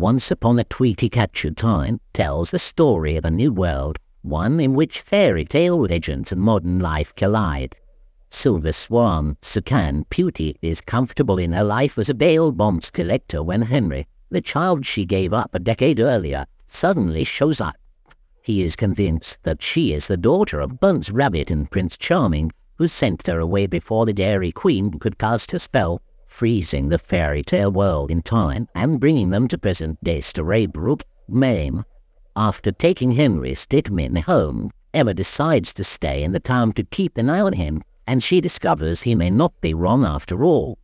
Once Upon a Tweety Catcher Time tells the story of a new world, one in which fairy tale legends and modern life collide. Silver Swan Sukan Pewty is comfortable in her life as a bail bonds collector when Henry, the child she gave up a decade earlier, suddenly shows up. He is convinced that she is the daughter of Bunce Rabbit and Prince Charming, who sent her away before the Dairy Queen could cast her spell, freezing the fairy tale world in time and bringing them to present-day Storybrooke, Maine. After taking Henry Stickmin home, Emma decides to stay in the town to keep an eye on him, and she discovers he may not be wrong after all.